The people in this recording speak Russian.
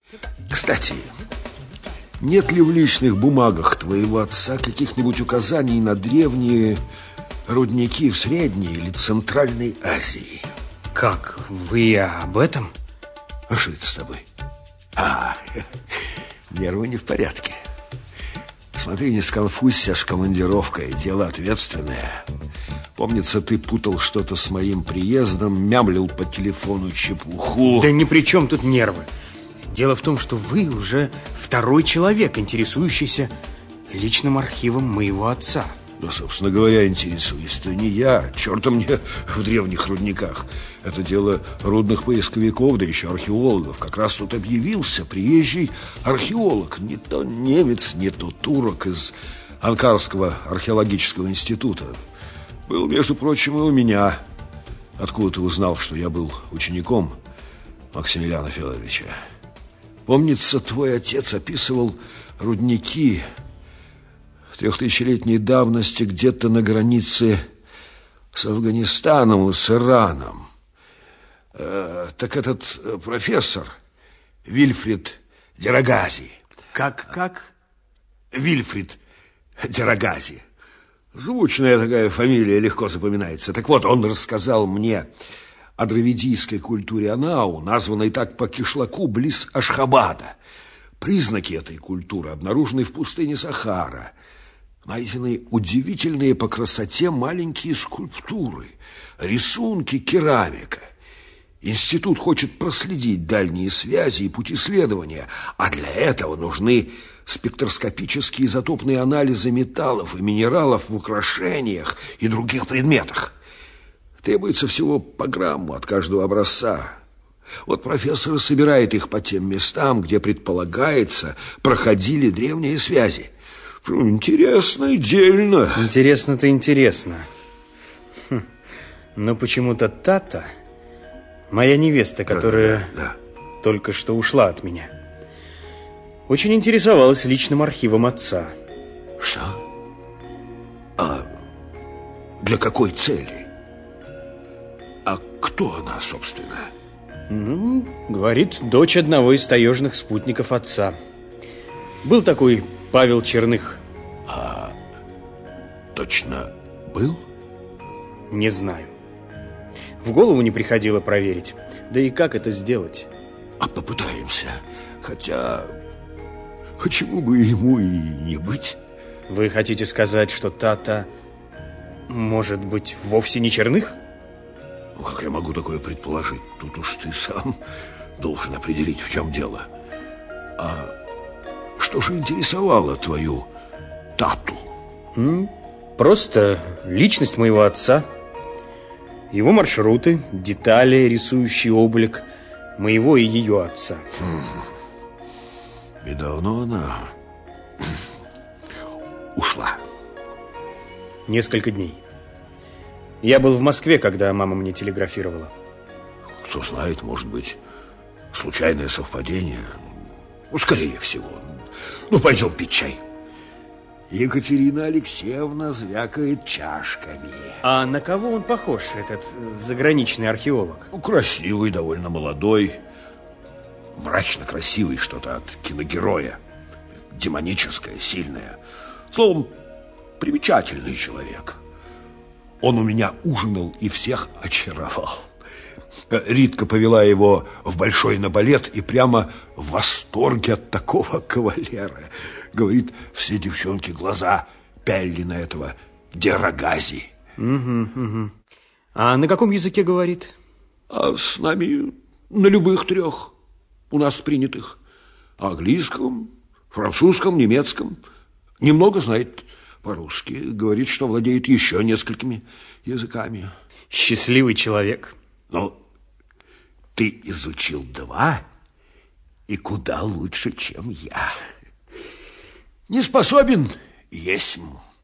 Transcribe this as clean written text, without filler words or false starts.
Кстати, нет ли в личных бумагах твоего отца каких-нибудь указаний на древние рудники в Средней или Центральной Азии? Как? Вы об этом? А что это с тобой? Нервы не в порядке. Смотри, не сконфузься с командировкой, дело ответственное. Помнится, ты путал что-то с моим приездом, мямлил по телефону чепуху. Да ни при чем тут нервы. Дело в том, что вы уже второй человек, интересующийся личным архивом моего отца. Да, собственно говоря, интересуюсь-то не я. Черта мне в древних рудниках. Это дело рудных поисковиков, да еще археологов. Как раз тут объявился приезжий археолог. Не то немец, не то турок из Анкарского археологического института. Был, между прочим, и у меня. Откуда ты узнал, что я был учеником Максимилиана Федоровича? Помнится, твой отец описывал рудники 3000-летней давности где-то на границе с Афганистаном и с Ираном. Так этот профессор Вильфрид Дерогази. Как? Вильфрид Дерогази. Звучная такая фамилия, легко запоминается. Так вот, он рассказал мне о дравидийской культуре Анау, названной так по кишлаку близ Ашхабада. Признаки этой культуры обнаружены в пустыне Сахара. Найдены удивительные по красоте маленькие скульптуры, рисунки, керамика. Институт хочет проследить дальние связи и пути следования, а для этого нужны спектроскопические изотопные анализы металлов и минералов в украшениях и других предметах. Требуется всего по грамму от каждого образца. Вот профессор собирает их по тем местам, где, предполагается, проходили древние связи. Интересно и дельно. Интересно-то интересно. Но почему-то Тата, моя невеста, которая только что ушла от меня, очень интересовалась личным архивом отца. Что? А для какой цели? А кто она, собственно? Говорит, дочь одного из таежных спутников отца. Был такой Павел Черных. А точно был? Не знаю. В голову не приходило проверить. Да и как это сделать? А попытаемся. Хотя, почему бы ему и не быть? Вы хотите сказать, что Тата может быть вовсе не Черных? Ну, как я могу такое предположить? Тут уж ты сам должен определить, в чем дело. А что же интересовало твою Тату? Просто личность моего отца, его маршруты, детали, рисующие облик моего и ее отца. И давно она ушла? Несколько дней. Я был в Москве, когда мама мне телеграфировала. Кто знает, может быть, случайное совпадение. Ну, скорее всего. Ну, пойдем пить чай. Екатерина Алексеевна звякает чашками. А на кого он похож, этот заграничный археолог? Ну, красивый, довольно молодой. Мрачно красивый, что-то от киногероя. Демоническое, сильное. Словом, примечательный человек. Он у меня ужинал и всех очаровал. Ритка повела его в большой на балет и прямо в восторге от такого кавалера. Говорит, все девчонки глаза пялили на этого Дерогази. А на каком языке говорит? А с нами на любых трех у нас принятых. Английском, французском, немецком. Немного знает по-русски. Говорит, что владеет еще несколькими языками. Счастливый человек. Ну, ты изучил 2 и куда лучше, чем я. Не способен, есмь.